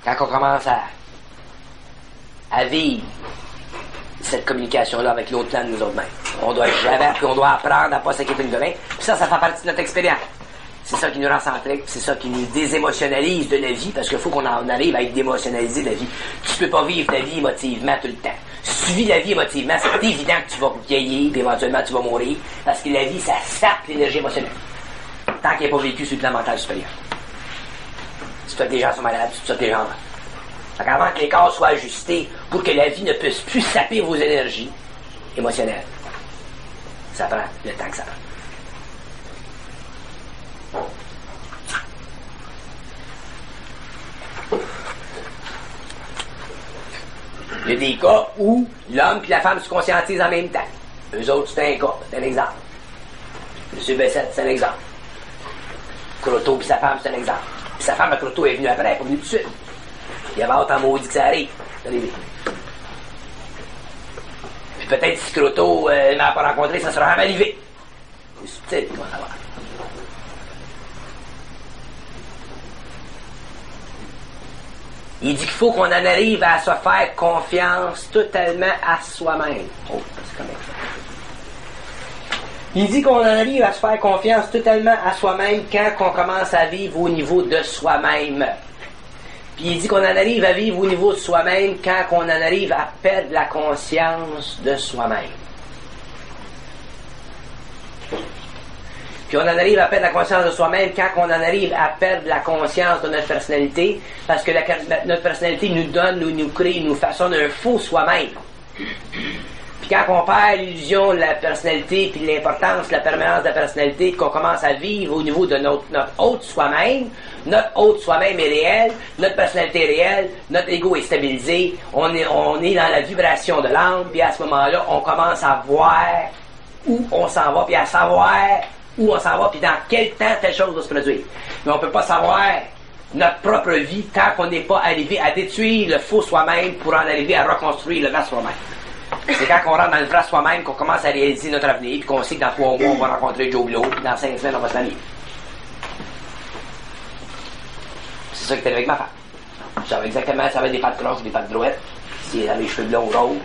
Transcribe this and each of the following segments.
quand on commence à vivre cette communication-là avec l'autre plan de nous autres mêmes. On doit jamais, puis on doit apprendre à pas s'inquiéter de rien. Puis ça fait partie de notre expérience. C'est ça qui nous rend centriques, c'est ça qui nous désémotionnalise de la vie, parce qu'il faut qu'on en arrive à être démotionnalisé de la vie. Tu peux pas vivre ta vie émotivement tout le temps. Si tu vis la vie émotivement, c'est évident que tu vas vieillir, puis éventuellement tu vas mourir, parce que la vie, ça sape l'énergie émotionnelle. Tant qu'elle n'est pas vécue sur le plan mental supérieur. C'est pour ça que les gens sont malades, c'est pour ça que les gens meurent. Fait qu'avant que les corps soient ajustés pour que la vie ne puisse plus saper vos énergies émotionnelles, ça prend le temps que ça prend. Il y a des cas où l'homme et la femme se conscientisent en même temps. Eux autres, c'est un cas, c'est un exemple. M. Bessette, c'est un exemple. Croteau et sa femme, c'est un exemple. Puis sa femme, Croteau, est venue après, elle est pas venue tout de suite. Il avait hâte en maudit que ça arrive. Puis peut-être si Croteau ne m'a pas rencontré, ça sera jamais arrivé. C'est subtil, comment ça va. Il dit qu'il faut qu'on en arrive à se faire confiance totalement à soi-même. Oh, c'est comme ça. Il dit qu'on en arrive à se faire confiance totalement à soi-même quand on commence à vivre au niveau de soi-même. Puis il dit qu'on en arrive à vivre au niveau de soi-même quand on en arrive à perdre la conscience de soi-même. Puis on en arrive à perdre la conscience de soi-même quand on en arrive à perdre la conscience de notre personnalité, parce que notre personnalité nous donne, nous crée, nous façonne un faux soi-même. Puis quand on perd l'illusion de la personnalité, puis l'importance de la permanence de la personnalité, qu'on commence à vivre au niveau de notre autre soi-même, notre autre soi-même est réel, notre personnalité est réelle, notre ego est stabilisé, on est dans la vibration de l'âme, puis à ce moment-là, on commence à voir où on s'en va, puis à savoir où on s'en va, puis dans quel temps telle chose va se produire. Mais on ne peut pas savoir notre propre vie tant qu'on n'est pas arrivé à détruire le faux soi-même pour en arriver à reconstruire le vrai soi-même. C'est quand on rentre dans le vrai soi-même qu'on commence à réaliser notre avenir, puis qu'on sait que dans 3 mois, on va rencontrer Joe Blow, puis dans 5 semaines, on va se marier. C'est ça qui était avec ma femme. Je savais exactement si elle avait des pattes grosses ou des pattes droites, si elle avait les cheveux blonds ou roses.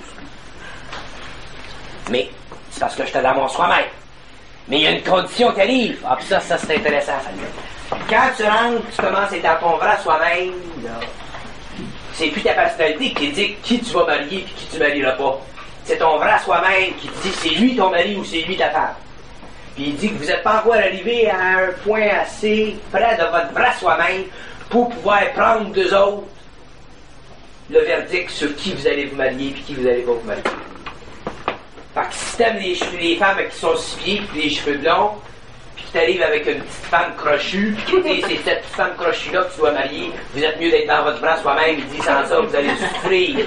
Mais c'est parce que j'étais dans mon soi-même. Mais il y a une condition qui arrive. Ah, puis ça c'est intéressant, ça. Quand tu rentres, tu commences à être dans ton vrai soi-même, là, c'est plus ta personnalité qui dit qui tu vas marier et qui tu marieras pas. C'est ton vrai soi-même qui te dit c'est lui ton mari ou c'est lui ta femme. Puis il dit que vous n'êtes pas encore arrivé à un point assez près de votre vrai soi-même pour pouvoir prendre d'eux autres le verdict sur qui vous allez vous marier et qui vous allez pas vous marier. Fait que si t'aimes les femmes qui sont 6 pieds et les cheveux blonds, puis que t'arrives avec une petite femme crochue, puis que c'est cette petite femme crochue-là que tu dois marier, vous êtes mieux d'être dans votre bras soi-même, il dit sans ça, vous allez souffrir.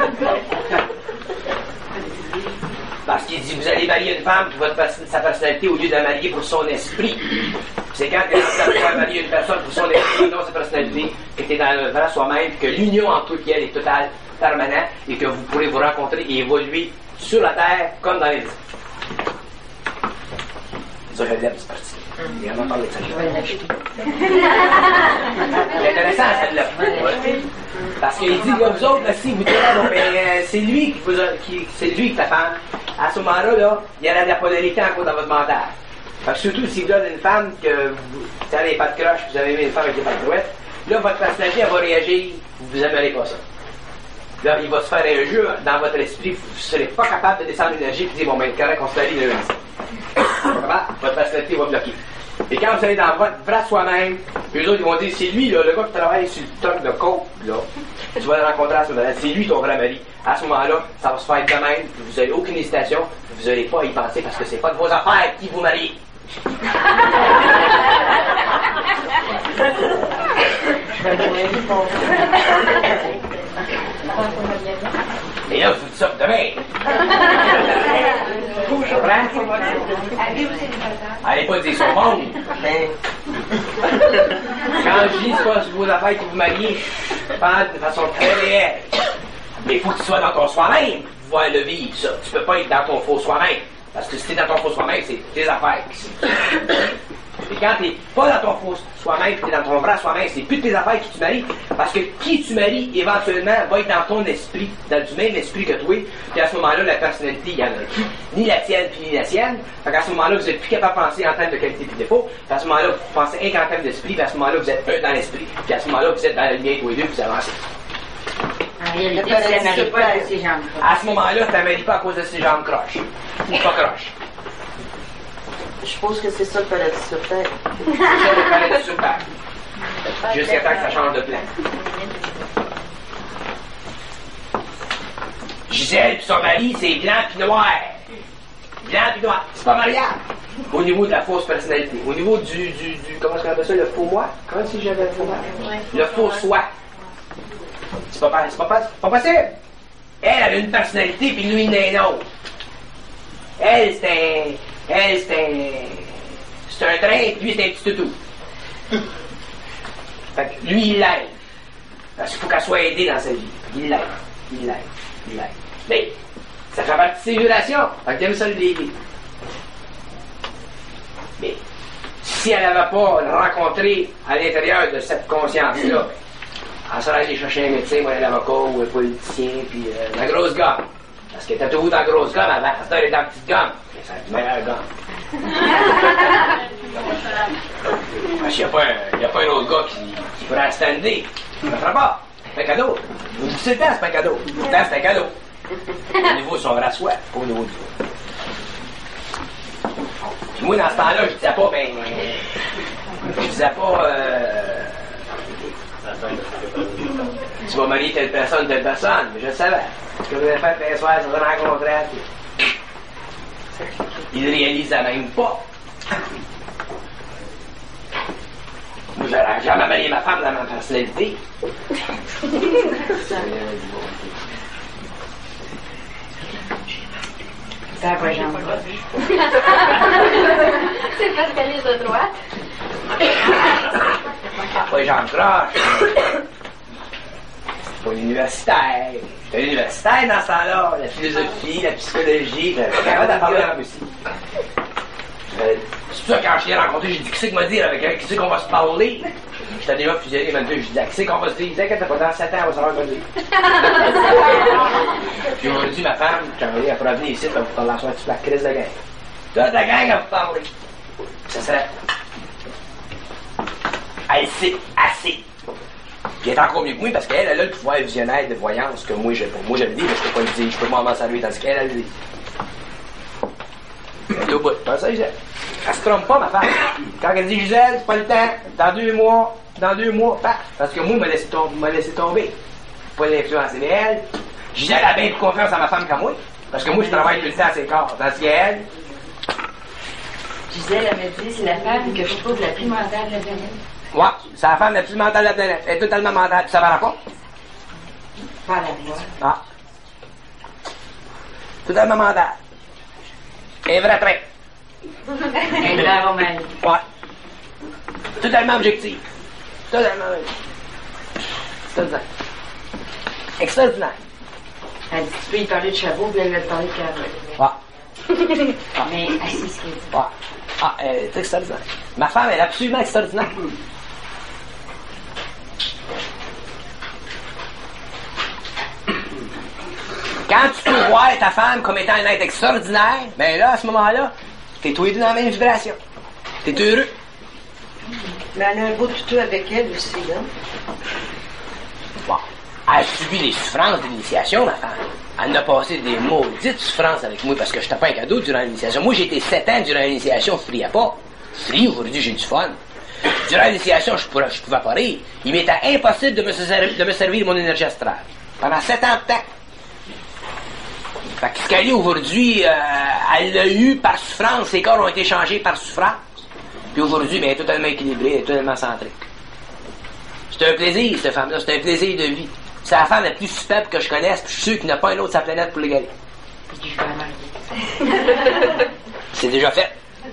Parce qu'il dit, vous allez marier une femme, puis sa personnalité, au lieu de la marier pour son esprit. C'est quand tu vas marier une personne pour son esprit, non sa personnalité, que tu es dans le vrai soi-même, que l'union entre toi et elle est totale, permanente, et que vous pourrez vous rencontrer et évoluer sur la terre comme dans les esprits. Ça, je l'aime, c'est parti. Et on en parle de ça. C'est intéressant, celle-là. Parce qu'il dit, là, vous autres, là, si vous dites, bon, ben, c'est lui qui ta femme. À ce moment-là, là, il y a de la polarité encore dans votre mental. Fait que surtout si vous avez une femme que vous avez les pattes croches, vous avez une femme avec les pattes droites, là, votre personnalité, elle va réagir, vous n'aimerez pas ça. Là, il va se faire un jeu dans votre esprit, vous ne serez pas capable de descendre l'énergie et de dire, bon, ben, correct, on se marie le lundi. Votre personnalité va bloquer. Et quand vous allez dans votre vrai soi-même, eux autres, ils vont dire, c'est lui, là, le gars qui travaille sur le top de coke, là, tu vas le rencontrer à ce moment-là, c'est lui ton vrai mari. À ce moment-là, ça va se faire de même, vous n'avez aucune hésitation, vous n'aurez pas à y penser parce que c'est pas de vos affaires qui vous marient. Et là, je vous dis ça pour demain. Je comprends? Allez pas dire son monde. Quand je dis c'est pas vos affaires qui vous mariez, je parle de façon très réelle. Mais il faut que tu sois dans ton soi-même pour pouvoir le vivre, ça. Tu peux pas être dans ton faux soi-même. Parce que si tu es dans ton faux soi-même, c'est tes affaires. Et quand t'es pas dans ton faux soi-même, t'es dans ton vrai soi-même, c'est plus de tes affaires qui tu maries, parce que qui tu maries, éventuellement, va être dans ton esprit, dans du même esprit que toi, puis à ce moment-là, la personnalité, il y en a plus, ni la tienne, puis ni la sienne. Fait qu'à ce moment-là, vous êtes plus capable de penser en termes de qualité et de défaut, puis à ce moment-là, vous pensez rien qu'en termes d'esprit, puis à ce moment-là, vous êtes un dans l'esprit, puis à ce moment-là, vous êtes dans la lumière tous les deux, puis vous avancez. En réalité, tu ne la maries pas à ces jambes. À ce moment-là, tu ne la maries pas à cause de ses jambes croches. Ou pas croches. Je suppose que c'est ça le paradis sur Terre. C'est ça le paradis sur Terre. Jusqu'à temps que ça change de plan. Gisèle puis son mari, c'est blanc puis noir. Blanc puis noir. C'est pas mariable. Au niveau de la fausse personnalité. Au niveau du comment est-ce qu'on appelle ça, le faux moi? Comment si j'avais le faux moi? Le faux soi. C'est pas possible. Elle a une personnalité puis lui, il en a une autre. Elle, c'est un train, puis lui, c'est un petit toutou. Fait que lui, il l'aide. Parce qu'il faut qu'elle soit aidée dans sa vie. Il l'aide. Mais, ça fait partie de ses violations. Fait que t'aimes ça le l'aider. Mais, si elle n'avait pas rencontré à l'intérieur de cette conscience-là, elle serait allée chercher un médecin, ou un avocat, ou un politicien, puis la grosse gomme. Parce qu'elle était toujours dans la grosse gomme avant. À cette heure, elle est dans la petite gomme. C'est la meilleure gomme. Parce qu'il n'y a pas un autre gars qui pourrait stander. Ça ne fera pas. C'est un cadeau. Vous dites le temps, c'est pas un cadeau. Le temps, c'est un cadeau. Au niveau de son vrai soi, pas au niveau du. Puis moi, dans ce temps-là, je disais pas, tu vas marier telle personne, mais je le savais. Ce que vous allez faire le soir, c'est de rencontrer. Il ne réalise même pas. Moi, j'aurais jamais marié ma femme dans ma personnalité. Ça va pas jambes. C'est parce qu'elle est de droite. Pas les jambes croches. Pas universitaire. J'étais universitaire dans ce temps-là. La philosophie, la psychologie. J'étais capable de parler avec aussi. C'est pour ça que quand je l'ai rencontré, j'ai dit qui c'est qu'on va dire avec elle, qui c'est qu'on va se parler. J'étais déjà fusionné maintenant, j'ai dit qui c'est qu'on va se dire. Il disait qu'elle était pas dans 7 ans, on va savoir quoi dire. Puis aujourd'hui, ma femme, quand elle pourra venir ici, elle va vous parler à soi, toute la crise de gang. Toute la gang à vous parler. Ça serait. Elle sait assez. Puis elle est encore mieux que moi parce qu'elle a le pouvoir visionnaire de voyance que moi j'ai pas. Moi je le dis, mais je peux pas le dire, je peux pas m'en saluer tandis qu'elle a le dit. Elle est au bout. Pas ça, Gisèle. Elle se trompe pas, ma femme. Quand elle dit Gisèle, c'est pas le temps, dans 2 mois, paf. Parce que moi, il m'a laissé tomber. Pas l'influencer. Mais elle, Gisèle a bien plus confiance à ma femme qu'à moi. Parce que moi, je travaille tout le temps à ses corps. Tandis qu'elle. Gisèle, elle me dit, c'est la femme que je trouve la plus mentale de la planète. Ouais, c'est la femme la plus mentale de la planète. Elle est totalement mentale. Tu savais pas? Pas la voix. Ah. Totalement mentale. Un vrai train. Un vrai roman. Ouais. Totalement objectif. Totalement extraordinaire. Extraordinaire. Elle dit, tu peux y parler de Chabot, puis elle va te parler de Carole. Ouais. Mais assis, ce qu'elle dit. Ouais. Ah, elle est extraordinaire. Ma femme, elle est absolument extraordinaire. Quand tu peux voir ta femme comme étant un être extraordinaire, ben là, à ce moment-là, t'es tous les deux dans la même vibration. T'es heureux. Mais elle a un beau tutu avec elle aussi, là. Bon. Elle a subi des souffrances d'initiation, ma femme. Elle a passé des maudites souffrances avec moi parce que je n'étais pas un cadeau durant l'initiation. Moi, j'ai été 7 ans durant l'initiation, je friais pas. Je frie, aujourd'hui, j'ai du fun. Durant l'initiation, je pouvais pas rire. Il m'était impossible de me servir de mon énergie astrale. Pendant 7 ans de temps. Fait que ce qu'elle est aujourd'hui, elle l'a eu par souffrance. Ses corps ont été changés par souffrance. Puis aujourd'hui, ben, elle est totalement équilibrée, elle est totalement centrique. C'est un plaisir, cette femme-là. C'est un plaisir de vie. C'est la femme la plus superbe que je connaisse, puis je suis sûr qu'il n'y a pas un autre sur la planète pour l'égaler. Puis je vais marier. C'est déjà fait.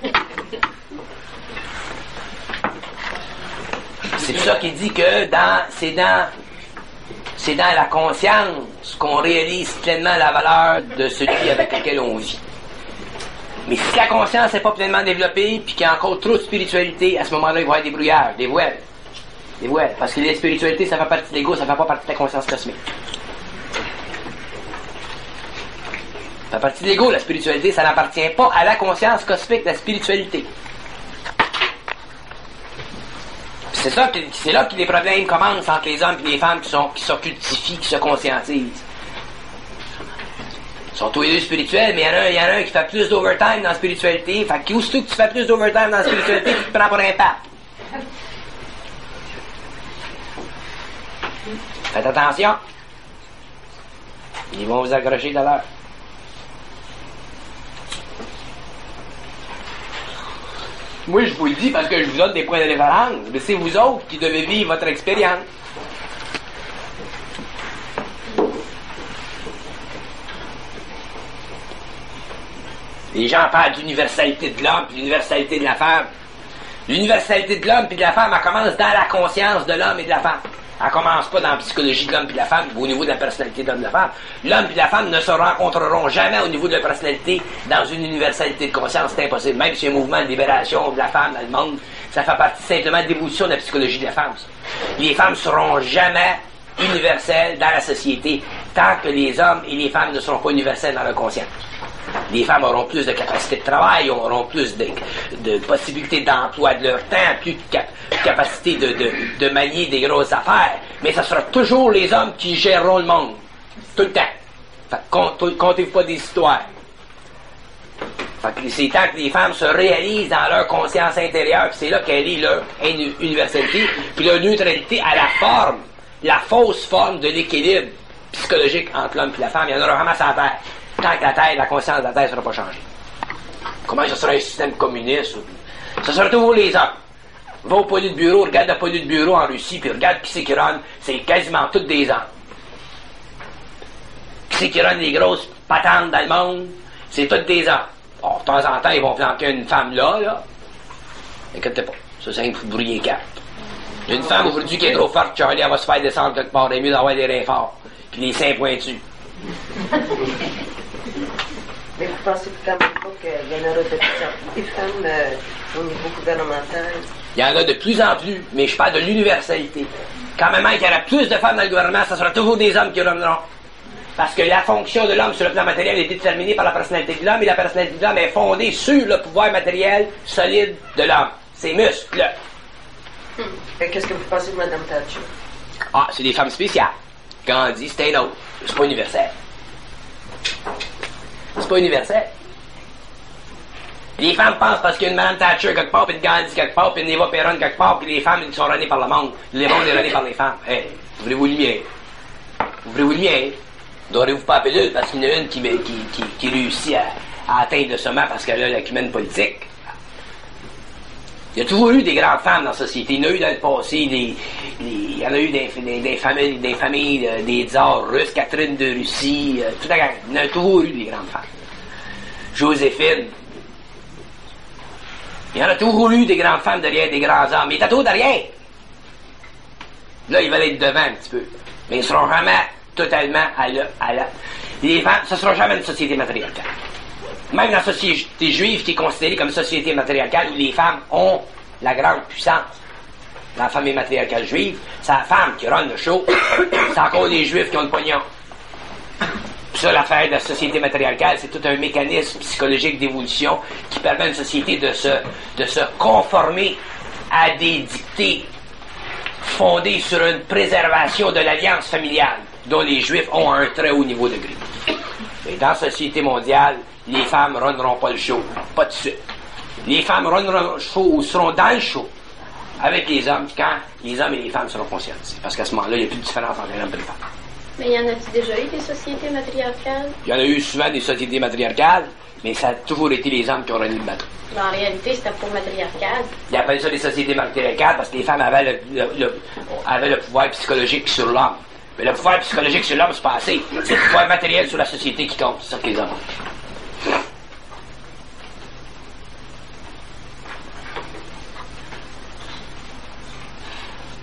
C'est pour ça qu'il dit que c'est dans la conscience qu'on réalise pleinement la valeur de celui avec lequel on vit. Mais si la conscience n'est pas pleinement développée, puis qu'il y a encore trop de spiritualité, à ce moment-là, il va y avoir des brouillards, des voiles. Des voiles. Parce que la spiritualité, ça fait partie de l'ego, ça fait pas partie de la conscience cosmique. Ça fait partie de l'ego, la spiritualité, ça n'appartient pas à la conscience cosmique, la spiritualité. C'est là que les problèmes commencent entre les hommes et les femmes qui se cultivent, qui se conscientisent. Ils sont tous les deux spirituels, mais il y en a un qui fait plus d'overtime dans la spiritualité. Fait que aussitôt que tu fais plus d'overtime dans la spiritualité, tu te prends pour un pape. Faites attention. Ils vont vous accrocher de l'heure. Moi, je vous le dis parce que je vous donne des points de référence, mais c'est vous autres qui devez vivre votre expérience. Les gens parlent d'universalité de l'homme et d'universalité de la femme. L'universalité de l'homme et de la femme, elle commence dans la conscience de l'homme et de la femme. Elle commence pas dans la psychologie de l'homme et de la femme, au niveau de la personnalité de l'homme et de la femme. L'homme et la femme ne se rencontreront jamais au niveau de la personnalité dans une universalité de conscience. C'est impossible. Même si un mouvement de libération de la femme dans le monde, ça fait partie simplement de l'évolution de la psychologie de la femme. Ça. Les femmes seront jamais universelles dans la société tant que les hommes et les femmes ne seront pas universels dans leur conscience. Les femmes auront plus de capacité de travail, auront plus de possibilités d'emploi de leur temps, plus de capacité de manier des grosses affaires. Mais ce sera toujours les hommes qui géreront le monde. Tout le temps. Fait que comptez-vous pas des histoires. Fait que c'est tant que les femmes se réalisent dans leur conscience intérieure, puis c'est là qu'elle est leur universalité, puis leur neutralité à la forme, la fausse forme de l'équilibre psychologique entre l'homme et la femme. Il y en aura vraiment sur la terre. Tant que la conscience de la Terre ne sera pas changée. Comment ce sera un système communiste? Ce sera toujours les hommes. Va au Politburo, regarde le Politburo en Russie, puis regarde qui c'est qui run. C'est quasiment tous des hommes. Qui c'est qui run les grosses patentes dans le monde? C'est tous des hommes. Bon, de temps en temps, ils vont planquer une femme là. Inquiétez pas. Ça, c'est un coup de brouiller carte. Il y a une femme aujourd'hui qui est trop forte, Charlie, elle va se faire descendre quelque part. Il est mieux d'avoir des reins forts. Puis les seins pointus. Mais vous pensez quand même pas qu'il y en aura de plus en plus des femmes au niveau gouvernemental? Il y en a de plus en plus, mais je parle de l'universalité. Quand même qu'il y aura plus de femmes dans le gouvernement, ce sera toujours des hommes qui reviendront. Parce que la fonction de l'homme sur le plan matériel est déterminée par la personnalité de l'homme, et la personnalité de l'homme est fondée sur le pouvoir matériel solide de l'homme. Ses muscles. Qu'est-ce que vous pensez de Mme Thatcher? Ah, c'est des femmes spéciales. Gandhi, c'était un autre. C'est pas universel. C'est pas universel. Les femmes pensent parce qu'il y a une Mme Thatcher quelque part, puis une Gandhi quelque part, puis une Eva Perron quelque part, puis les femmes ils sont renées par le monde. Le monde est rené par les femmes. Hey, ouvrez-vous le mien. Ouvrez-vous le mien. N'aurez-vous pas appelé parce qu'il y en a une qui réussit à atteindre le sommet parce qu'elle a l'acumen politique. Il y a toujours eu des grandes femmes dans la société. Il y en a eu dans le passé, il y en a eu des familles des tsars russes, Catherine de Russie, toute la gang. Il y en a toujours eu des grandes femmes. Joséphine. Il y en a toujours eu des grandes femmes derrière des grands hommes. Mais il y a toujours derrière. Là, ils veulent être devant un petit peu. Mais ils ne seront jamais totalement à la... Les femmes, ce ne sera jamais une société matriarcale. Même la société juive qui est considérée comme société matriarcale où les femmes ont la grande puissance. La famille matriarcale juive, c'est la femme qui run le show. C'est encore les juifs qui ont le pognon. Ça, l'affaire de la société matriarcale, c'est tout un mécanisme psychologique d'évolution qui permet à une société de se conformer à des dictées fondées sur une préservation de l'alliance familiale, dont les juifs ont un très haut niveau de degré. Mais dans la société mondiale, les femmes ne runneront pas le show. Pas de suite. Les femmes runneront le show ou seront dans le show avec les hommes quand les hommes et les femmes seront conscientisés. Parce qu'à ce moment-là, il n'y a plus de différence entre les hommes et les femmes. Mais y en a-t-il déjà eu des sociétés matriarcales? Il y en a eu souvent des sociétés matriarcales, mais ça a toujours été les hommes qui ont runné le bateau. Mais en réalité, c'était pas matriarcal. Ils appellent ça des sociétés matriarcales parce que les femmes avaient le pouvoir psychologique sur l'homme. Mais le pouvoir psychologique sur l'homme, c'est pas assez. C'est le pouvoir matériel sur la société qui compte. C'est ça que les hommes ont.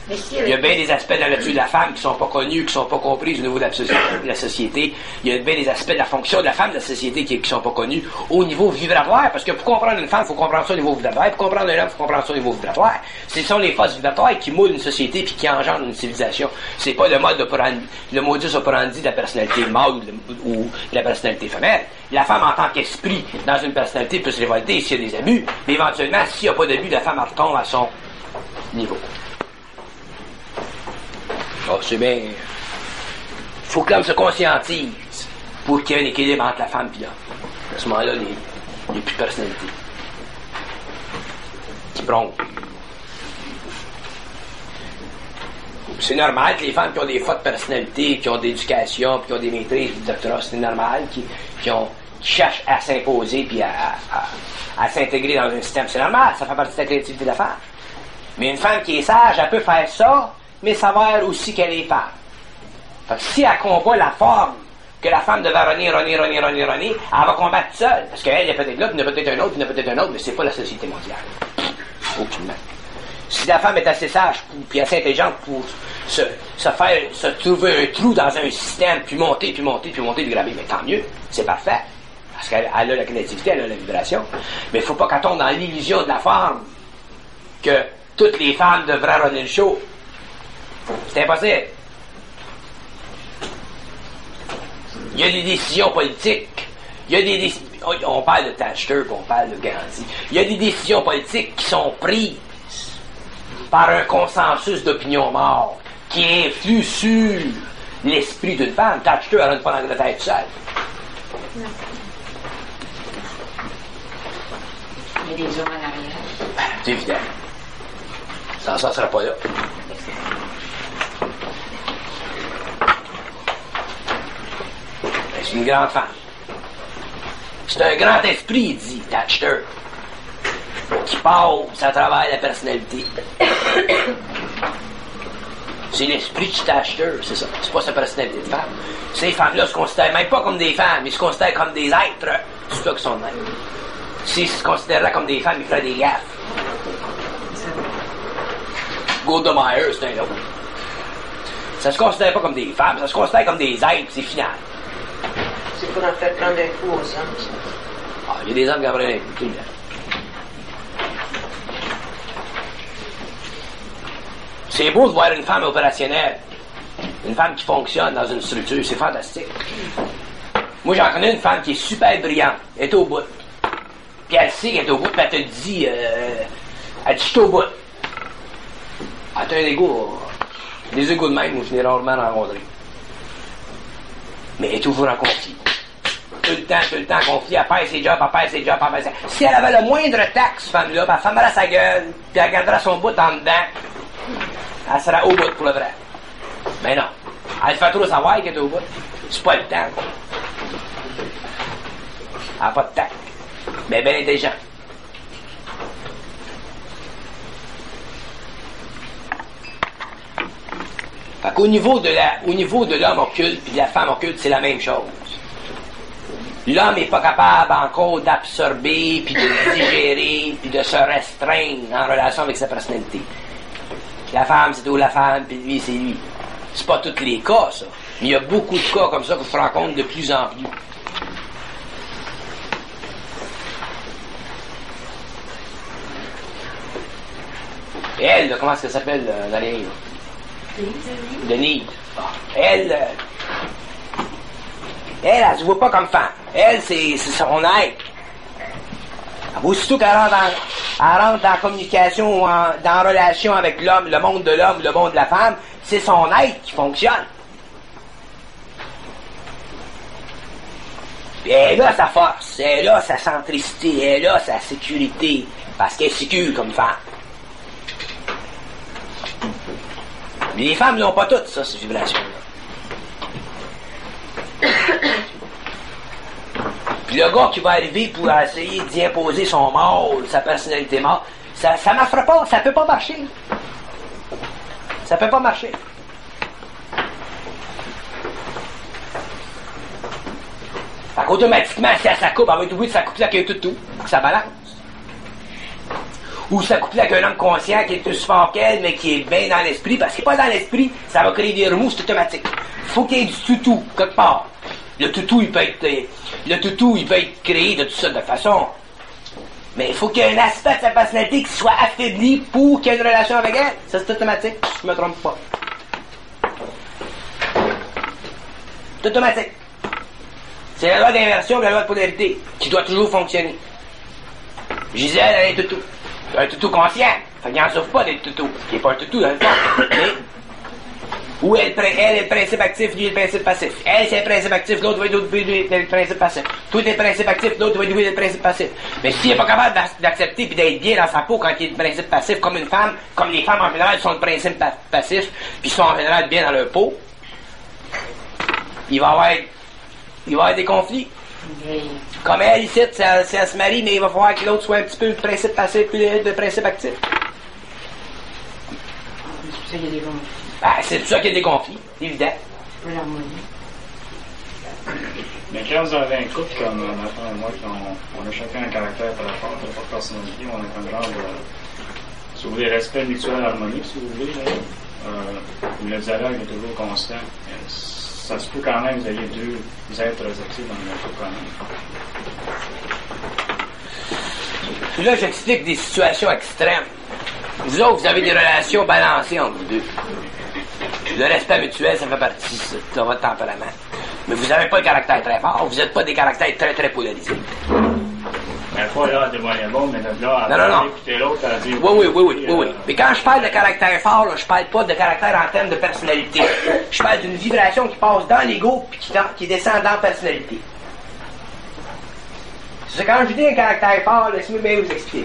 Mais si Il y a bien des aspects de la nature de la femme qui sont pas connus, qui sont pas compris au niveau de la société. Il y a bien des aspects de la fonction de la femme de la société qui sont pas connus au niveau vibratoire, parce que pour comprendre une femme, il faut comprendre ça au niveau vibratoire. Pour comprendre un homme, il faut comprendre ça au niveau vibratoire. Ce sont les forces vibratoires qui moulent une société puis qui engendrent une civilisation. C'est pas le modus operandi de la personnalité mâle ou de la personnalité femelle. La femme en tant qu'esprit dans une personnalité peut se révolter s'il y a des abus, mais éventuellement, s'il n'y a pas d'abus, la femme retombe à son niveau. Oh, c'est bien. Il faut que l'homme se conscientise pour qu'il y ait un équilibre entre la femme et l'homme. À ce moment-là, il n'y a plus de personnalité qui bronze. C'est normal que les femmes qui ont des fortes personnalités, qui ont de l'éducation, qui ont des maîtrises, des doctorats, c'est normal, qui cherchent à s'imposer puis à s'intégrer dans un système. C'est normal, ça fait partie de la créativité de la femme. Mais une femme qui est sage, elle peut faire ça, mais savoir aussi qu'elle est femme. Fait que si elle combat la forme que la femme devait renier, elle va combattre seule. Parce qu'elle est peut-être là, puis il y en a peut-être un autre, puis il y en a peut-être un autre, mais c'est pas la société mondiale. Aucunement. Si la femme est assez sage, puis assez intelligente pour se trouver un trou dans un système, puis monter, puis gravir, mais tant mieux, c'est parfait. Parce qu'elle a la créativité, elle a la vibration. Mais il ne faut pas qu'elle tombe dans l'illusion de la forme que toutes les femmes devraient runner le show. C'est impossible. Il y a des décisions politiques. On parle de Thatcher, on parle de Gandhi. Il y a des décisions politiques qui sont prises par un consensus d'opinion morte qui influe sur l'esprit d'une femme. Thatcher ne rentre pas dans la tête seule. Il y a des hommes en arrière. C'est évident. Ça ne sera pas là. C'est une grande femme. C'est un grand esprit, dit Thatcher, qui passe à travers la personnalité. C'est l'esprit de Thatcher, c'est ça. C'est pas sa personnalité de femme. Ces femmes-là se considèrent même pas comme des femmes, ils se considèrent comme des êtres. C'est ça qu'ils sont de même. S'ils se considéraient comme des femmes, ils feraient des gaffes. Golda Meir, c'est un autre. Ça se considère pas comme des femmes, ça se considère comme des êtres, c'est final. C'est pour en faire prendre un coup aux hommes. Ah, il y a des hommes qui en prennent un coup, tout le temps. C'est beau de voir une femme opérationnelle, une femme qui fonctionne dans une structure, c'est fantastique. Moi, j'en connais une femme qui est super brillante, elle est au bout. Puis elle sait qu'elle est au bout, puis elle te dit, elle dit, je suis au bout. Elle a un égo, des égos de même, où je n'ai rarement rencontré. Mais elle est toujours en conflit. Tout le temps conflit, elle perd ses jobs, Si elle avait le moindre taxe, cette femme-là, elle fermerait sa gueule, puis elle gardera son bout en dedans, elle sera au bout pour le vrai. Mais non, elle fait trop savoir qu'elle est au bout. C'est pas le temps, quoi. Elle n'a pas de tact, mais bien intelligent. Fait qu'au niveau de l'homme occulte et de la femme occulte, c'est la même chose. L'homme n'est pas capable encore d'absorber, puis de digérer, puis de se restreindre en relation avec sa personnalité. La femme, c'est tout la femme, puis lui, c'est lui. C'est pas tous les cas, ça. Mais il y a beaucoup de cas comme ça qu'on se rencontre de plus en plus. Et elle, comment est-ce qu'elle s'appelle, dans les livres? Denise. Elle se voit pas comme femme. Elle, c'est son être. Aussitôt qu'elle rentre dans la communication, dans la relation avec l'homme, le monde de la femme, c'est son être qui fonctionne. Et elle a sa force, elle a sa centricité, elle a sa sécurité, parce qu'elle est sécure comme femme. Mais les femmes n'ont pas toutes ça, ces vibrations-là. Puis le gars qui va arriver pour essayer d'y imposer son mâle, sa personnalité mâle, ça marchera pas, ça peut pas marcher. Ça peut pas marcher. Fait qu'automatiquement, si elle coupe, elle va être obligée de sa coupe là qui est tout, pour que ça balance. ou s'accoupler avec un homme conscient qui est plus fort qu'elle, mais qui est bien dans l'esprit, parce qu'il n'est pas dans l'esprit, ça va créer des remous, c'est automatique. Faut qu'il y ait du toutou, quelque part. Le toutou, il peut être créé de toute sorte de façon. Mais il faut qu'il y ait un aspect de sa personnalité qui soit affaibli pour qu'il y ait une relation avec elle. Ça, c'est automatique. Je me trompe pas. C'est automatique. C'est la loi d'inversion et la loi de polarité qui doit toujours fonctionner. Gisèle, elle est toutou. Un toutou conscient. Fait qu'il n'en souffre pas d'être toutou. Il n'est pas un toutou dans le fond. Mais, où elle est le principe actif, lui est le principe passif. Elle, c'est le principe actif, l'autre va être le principe passif. Tout est le principe actif, l'autre va être le principe passif. Mais s'il n'est pas capable d'accepter et d'être bien dans sa peau quand il est le principe passif, comme une femme, comme les femmes en général sont le principe passif, puis sont en général bien dans leur peau, il va y avoir des conflits. Comme elle, ici, si elle se marie, mais il va falloir que l'autre soit un petit peu le principe passif et le principe actif. C'est pour ça qu'il y a des conflits. C'est pour ça qu'il y a des conflits, c'est évident. C'est pas l'harmonie. Mais quand vous avez un couple comme Nathan et moi, on a chacun un caractère très fort, très forte personnalité, on a un genre de, si vous voulez, respect mutuel, harmonie, si vous voulez, le dialogue est toujours constant. Ça se peut quand même que vous ayez deux êtres actifs dans le couple quand même. Là, j'explique des situations extrêmes. Vous autres, vous avez des relations balancées entre vous deux. Le respect mutuel, ça fait partie de votre tempérament. Mais vous n'avez pas le caractère très fort, vous n'êtes pas des caractères très, très polarisés. Mais pas là, de moyen bon, mais de là, à écouter l'autre, à dire... Oui. Mais quand je parle de caractère fort, là, je parle pas de caractère en termes de personnalité. Je parle d'une vibration qui passe dans l'ego puis qui descend dans la personnalité. C'est quand je dis un caractère fort, laissez-moi bien vous expliquer.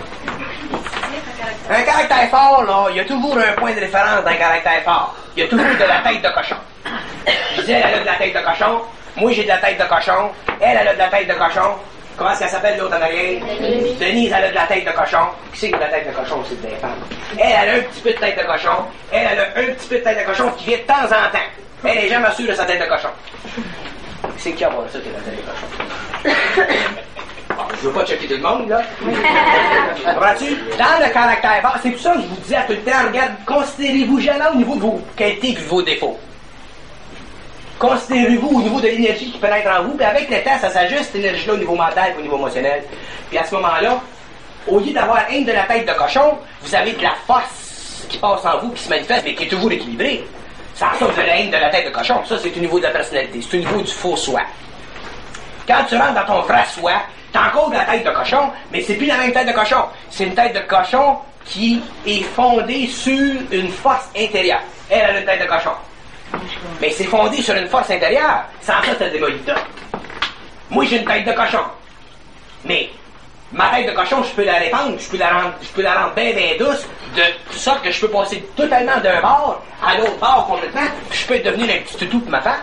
Un caractère fort, là, il y a toujours un point de référence d'un caractère fort. Il y a toujours de la tête de cochon. Je disais, elle a de la tête de cochon. Moi, j'ai de la tête de cochon. Elle a de la tête de cochon. Comment est-ce qu'elle s'appelle l'autre en arrière? Denise, elle a de la tête de cochon. Qui c'est qui a de la tête de cochon? C'est des femmes. Elle a un petit peu de tête de cochon. Elle a un petit peu de tête de cochon qui vient de temps en temps. Elle est jamais sûre de sa tête de cochon. C'est qui a ça, qui a la tête de cochon? Je veux pas checker tout le monde, là. Comprends-tu? Dans le caractère fort, c'est pour ça que je vous disais tout le temps, regarde, considérez-vous jamais au niveau de vos qualités et de vos défauts. Considérez-vous au niveau de l'énergie qui peut être en vous, puis avec le temps, ça s'ajuste, cette énergie-là, au niveau mental et au niveau émotionnel. Puis à ce moment-là, au lieu d'avoir une de la tête de cochon, vous avez de la force qui passe en vous, qui se manifeste, mais qui est toujours équilibrée. Sans ça, vous avez la haine de la tête de cochon. Ça, c'est au niveau de la personnalité. C'est au niveau du faux soi. Quand tu rentres dans ton vrai soi, t'as encore de la tête de cochon, mais c'est plus la même tête de cochon. C'est une tête de cochon qui est fondée sur une force intérieure. Elle a une tête de cochon. Mais c'est fondé sur une force intérieure. Sans ça, c'est démoli tout. Moi, j'ai une tête de cochon. Mais ma tête de cochon, je peux la répandre, je peux la rendre bien, bien douce, de sorte que je peux passer totalement d'un bord à l'autre bord complètement, puis je peux devenir un petit toutou pour ma femme.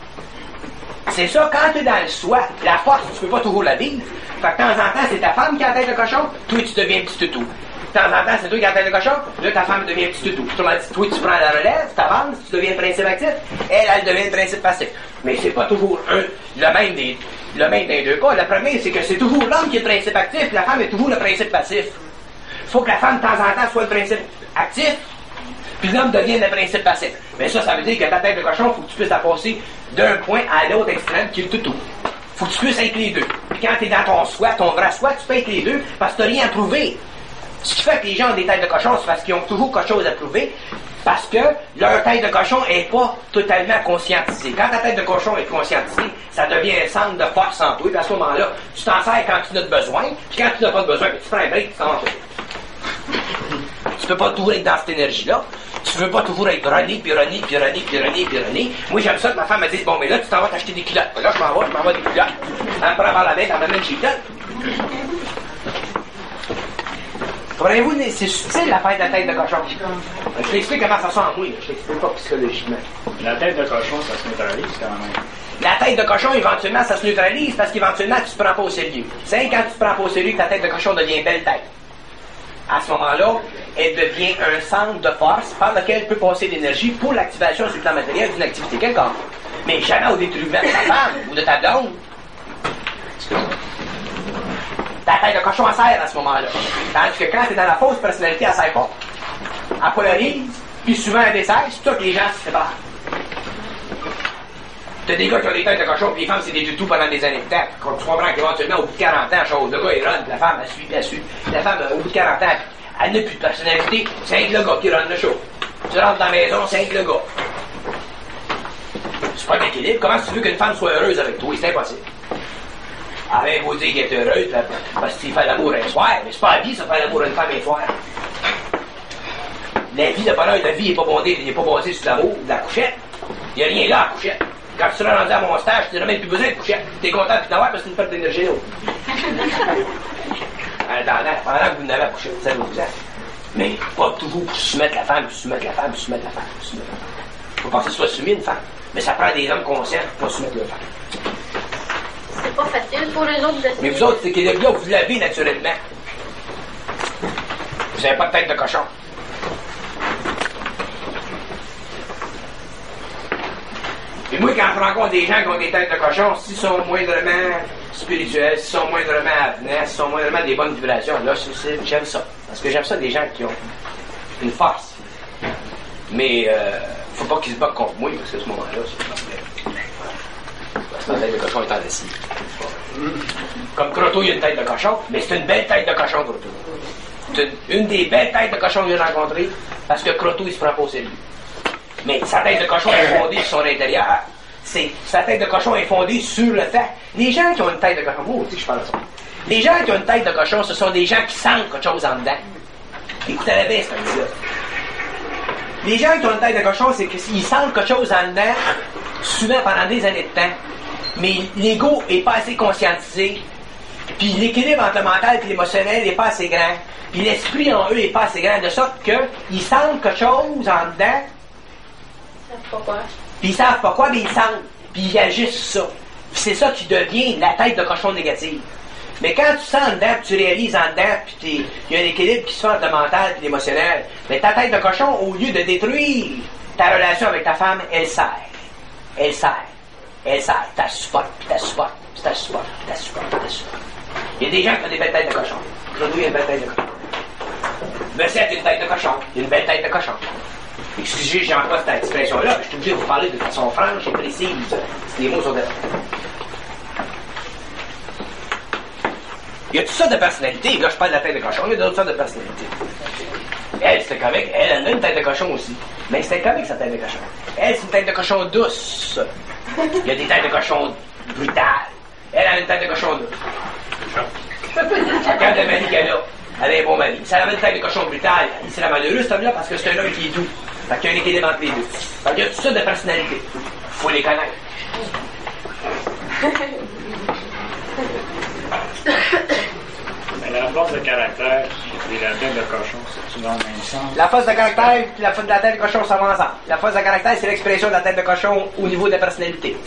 C'est ça, quand tu es dans le soi, la force, tu peux pas toujours la vivre. Fait que de temps en temps, c'est ta femme qui a la tête de cochon, toi, tu deviens un petit toutou. De temps en temps, c'est toi qui as la tête de cochon, là, ta femme devient un petit toutou. Toi, tu prends la relève, ta femme, tu deviens le principe actif, elle devient le principe passif. Mais c'est pas toujours le même des deux cas. Le premier, c'est que c'est toujours l'homme qui est le principe actif, la femme est toujours le principe passif. Faut que la femme, de temps en temps, soit le principe actif, puis l'homme devient le principe passif. Mais ça veut dire que ta tête de cochon, faut que tu puisses la passer d'un point à l'autre extrême qui est le toutou. Faut que tu puisses être les deux. Puis quand t'es dans ton soi, ton vrai soi, tu peux être les deux parce que t'as rien à prouver. Ce qui fait que les gens ont des têtes de cochon, c'est parce qu'ils ont toujours quelque chose à prouver, parce que leur tête de cochon est pas totalement conscientisée. Quand ta tête de cochon est conscientisée, ça devient un centre de force en toi, puis à ce moment-là, tu t'en sers quand tu en as besoin, puis quand tu n'as pas de besoin, tu prends un break, tu t'en vas. Tu peux pas toujours être dans cette énergie-là. Tu veux pas toujours être René. Moi, j'aime ça que ma femme me dise, bon, mais là, tu t'en vas t'acheter des culottes. Là, je m'en vais des culottes. Elle me prend par la main, elle m'amène chez culottes. Comprenez-vous, c'est subtil l'affaire de la tête de cochon. Je t'explique comment ça sent en moi, je t'explique pas psychologiquement. La tête de cochon, ça se neutralise quand même. La tête de cochon, éventuellement, ça se neutralise parce qu'éventuellement, tu te prends pas au sérieux. C'est quand tu te prends pas au sérieux que ta tête de cochon devient belle tête. À ce moment-là, elle devient un centre de force par lequel peut passer l'énergie pour l'activation sur le plan matériel d'une activité quelconque. Mais jamais au détriment de ta femme ou de ta blonde. Ta tête de cochon, elle sert à ce moment-là. Tandis que quand t'es dans la fausse personnalité, elle sert pas. Elle polarise, puis souvent elle dessert, c'est pour ça que les gens se séparent. T'as des gars qui ont des têtes de cochon, puis les femmes, c'est des tout pendant des années de temps. Quand tu comprends qu'éventuellement, au bout de 40 ans, chose, le gars, il run, la femme, elle suit. La femme, au bout de 40 ans, elle n'a plus de personnalité, c'est un le gars qui run le show. Tu rentres dans la maison, c'est un le gars. C'est pas d'équilibre. Comment tu veux qu'une femme soit heureuse avec toi? C'est impossible. Ah ben, vous dire qu'elle est heureuse, parce qu'il fait l'amour un soir, mais c'est pas la vie, ça fait l'amour une femme un soir. La vie de bonheur, la vie n'est pas basée sur l'amour, de la couchette. Il n'y a rien là à la couchette. Quand tu seras rendu à mon stage, tu n'as même plus besoin de couchette. Tu es content de t'avoir parce que c'est une perte d'énergie là. En attendant, pendant que vous n'avez à coucher, ça vous aide. Mais pas toujours pour soumettre la femme, soumettre la femme. Faut pas que ce soit soumis une femme. Mais ça prend des hommes conscients pour soumettre leur femme. C'est pas facile pour les autres de se Mais vous autres, c'est que là, vous l'avez naturellement. Vous n'avez pas de tête de cochon. Et moi, quand je rencontre des gens qui ont des têtes de cochon, s'ils sont moindrement spirituels, s'ils sont moindrement avenants, s'ils sont moindrement des bonnes vibrations, là, j'aime ça. Parce que j'aime ça des gens qui ont une force. Mais, faut pas qu'ils se battent contre moi, parce que à ce moment-là, c'est la tête de cochon étant assis. Comme Croteau, il a une tête de cochon, mais c'est une belle tête de cochon, Croteau. C'est une des belles têtes de cochon que j'ai rencontrées, parce que Croteau, il se prend pas au sérieux. Mais sa tête de cochon est fondée sur son intérieur. Sa tête de cochon est fondée sur le fait. Les gens qui ont une tête de cochon, moi aussi je parle de ça. Les gens qui ont une tête de cochon, ce sont des gens qui sentent quelque chose en dedans. Écoutez-la bien, cette idée-là. Les gens qui ont une tête de cochon, c'est qu'ils sentent quelque chose en dedans, souvent pendant des années de temps. Mais l'ego n'est pas assez conscientisé. Puis l'équilibre entre le mental et l'émotionnel n'est pas assez grand. Puis l'esprit en eux n'est pas assez grand, de sorte qu'ils sentent quelque chose en dedans. Pourquoi? Puis ils savent pas quoi, mais ils sentent. Puis ils agissent sur ça. Puis c'est ça qui devient la tête de cochon négative. Mais quand tu sens dedans, puis tu réalises en dedans, puis il y a un équilibre qui se fait entre le mental et l'émotionnel, mais ta tête de cochon, au lieu de détruire ta relation avec ta femme, elle sert. Elle sert. Elle sert. T'as supporte, puis t'as supporte, puis t'as supporte, puis t'as supporte, puis t'as supporte. Il y a des gens qui ont des belles têtes de cochon. Aujourd'hui, il y a une belle tête de cochon. Monsieur a une tête de cochon. Il y a une belle tête de cochon. Excusez, j'emploie cette expression-là, mais je suis obligé de vous parler de façon franche et précise. Si les mots sont d'accord. Il y a toutes sortes de personnalités. Là, je parle de la tête de cochon. Il y a d'autres sortes de personnalités. Elle, c'était comique. Elle a une tête de cochon aussi. Mais c'était comique, sa tête de cochon. Elle, c'est une tête de cochon douce. Il y a des têtes de cochon brutales. Elle a une tête de cochon douce. Chacun de mari qu'elle a. Elle a un bon mari. Si elle avait une tête de cochon brutale, c'est la malheureuse, cette homme-là, parce que c'est un homme qui est doux. Fait qu'il y a un équilibre entre les deux. Fait qu'il y a toutes sortes de personnalités. Faut les connaître. Mais la force de caractère et la tête de cochon, c'est-tu dans le même sens? La force de caractère et la tête de cochon, ça va ensemble. La force de caractère, c'est l'expression de la tête de cochon au niveau de la personnalité.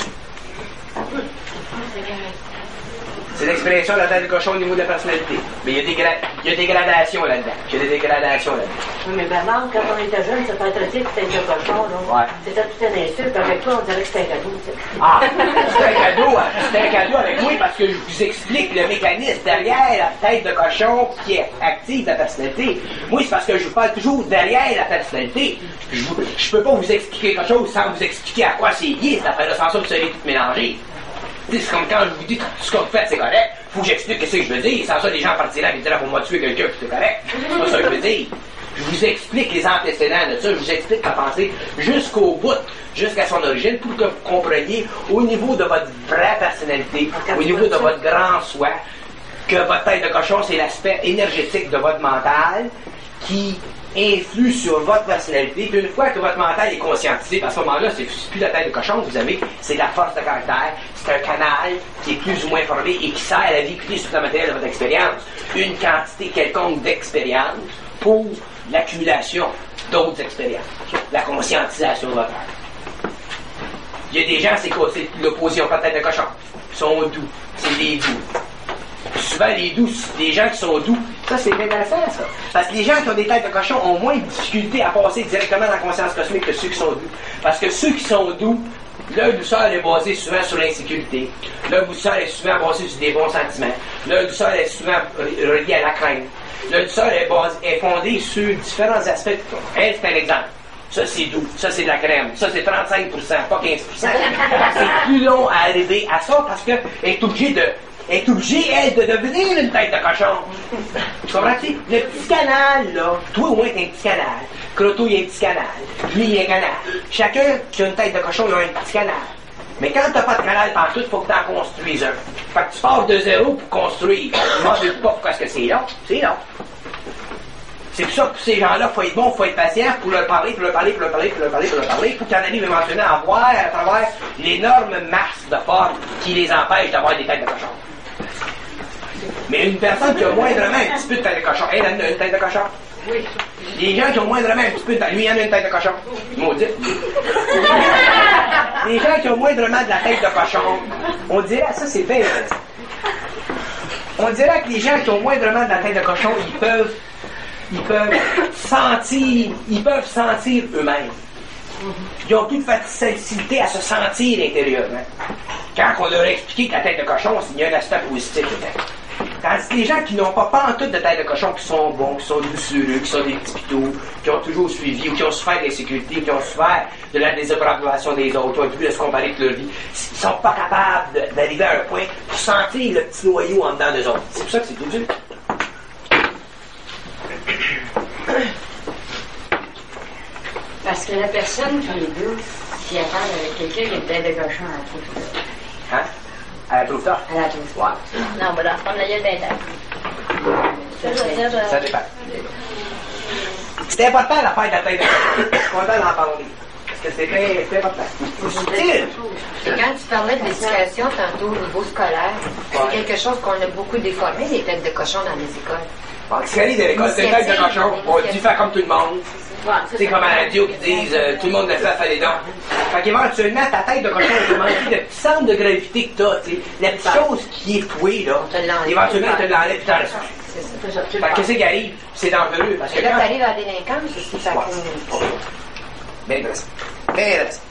C'est l'expression de la tête de cochon au niveau de la personnalité. Mais il y a des gradations là-dedans. Oui, mais Bernard, quand on était jeune, ça peut être dit que c'était un cochon, là. Ouais. C'était tout un insulte. Avec toi, on dirait que c'était un cadeau, tu sais. Ah, c'était un cadeau avec moi parce que je vous explique le mécanisme derrière la tête de cochon qui est active la personnalité. Moi, c'est parce que je vous parle toujours derrière la personnalité. Je peux pas vous expliquer quelque chose sans vous expliquer à quoi c'est lié, cette affaire-là, sans ça vous savez tout mélanger. C'est comme quand je vous dis tout ce qu'on fait, c'est correct. Faut que j'explique ce que je veux dire. Sans ça, les gens partiraient et diraient pour moi tuer quelqu'un, puis c'est correct. C'est pas ça que je veux dire. Je vous explique les antécédents de ça. Je vous explique la pensée jusqu'au bout, jusqu'à son origine, pour que vous compreniez au niveau de votre vraie personnalité, au niveau de votre grand soi, que votre tête de cochon, c'est l'aspect énergétique de votre mental qui influe sur votre personnalité. Puis une fois que votre mental est conscientisé, à ce moment-là, c'est plus la tête de cochon que vous avez, c'est la force de caractère. C'est un canal qui est plus ou moins formé et qui sert à la véhiculer sur le matériel de votre expérience. Une quantité quelconque d'expérience pour l'accumulation d'autres expériences. La conscientisation de votre être. Il y a des gens, c'est quoi? C'est l'opposition, pas de tête de cochon. Ils sont doux. C'est des doux. Souvent, les gens qui sont doux, ça c'est intéressant ça. Parce que les gens qui ont des têtes de cochon ont moins de difficulté à passer directement dans la conscience cosmique que ceux qui sont doux. Parce que ceux qui sont doux Leur douceur est basée souvent sur l'insécurité. Leur douceur est souvent basée sur des bons sentiments. Leur douceur est souvent reliée à la crainte. Leur douceur est fondée sur différents aspects. Elle, c'est un exemple. Ça, c'est doux. Ça, c'est de la crème. Ça, c'est 35%, pas 15%. C'est plus long à arriver à ça parce qu'elle est obligée, elle, de devenir une tête de cochon. Tu comprends-tu? Le petit canal, là, toi, au moins, t'as un petit canal. Croteau, il y a un petit canal. Lui, il y a un canal. Chacun qui a une tête de cochon, il a un petit canal. Mais quand t'as pas de canal partout, il faut que t'en construises un. Fait que tu pars de zéro pour construire. Moi, je ne sais pas pourquoi est-ce que c'est là. C'est là. C'est pour ça que ces gens-là, il faut être bon, il faut être patient pour leur parler, pour qu'il en arrive éventuellement à voir à travers l'énorme masse de formes qui les empêche d'avoir des têtes de cochon. Mais une personne qui a moindrement un petit peu de tête de cochon, elle a une tête de cochon. Oui. Les gens qui ont moindrement un petit peu de tête, lui, il en a une tête de cochon. Maudit. Les gens qui ont moindrement de la tête de cochon, on dirait, ça c'est bien. On dirait que les gens qui ont moindrement de la tête de cochon, ils peuvent sentir eux-mêmes. Ils ont plus de facilité à se sentir intérieurement. Quand on leur a expliqué que la tête de cochon, il y a un aspect positif dedans. Tandis que les gens qui n'ont pas pantoute de tête de cochon, qui sont bons, qui sont doucereux, qui sont des petits pitous, qui ont toujours suivi, ou qui ont souffert d'insécurité, qui ont souffert de la désapprobation des autres, qui ont pu se comparer avec leur vie, ils sont pas capables d'arriver à un point pour sentir le petit noyau en dedans d'eux autres. C'est pour ça que c'est tout dur. Parce que la personne qui est douce, qui a parle avec quelqu'un qui a une tête de cochon, elle trouve ça. Hein? Elle la trouve ça? Elle la trouve ça. Ouais. Non, on va leur prendre la gueule d'un dent. Ça dépend. C'est important l'affaire de la tête de cochon. Je suis content d'en parler. Parce que c'est important. Et quand tu parlais de l'éducation tantôt au niveau scolaire, c'est quelque chose qu'on a beaucoup déformé, les têtes de cochon dans les écoles. Donc, ce qui arrive à l'école, c'est une tête de cochon. On dit faire comme tout le monde. C'est comme à la radio qui disent tout le monde le fait, fallait donc. Fait qu'éventuellement, ta tête de cochon est manqué le petit centre de gravité que t'as, tu sais. La petite chose qui est fouée, là. Éventuellement, tu te l'enlèves et t'en restes. C'est ça. Fait que qu'est-ce qui arrive? C'est dangereux. Parce que Là, quand... t'arrives à la délinquance, c'est ce qui s'accumule. Bien intéressant. Bien intéressant.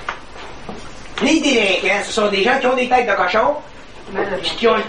Les délinquants, ce sont des gens qui ont des têtes de cochon, puis qui ont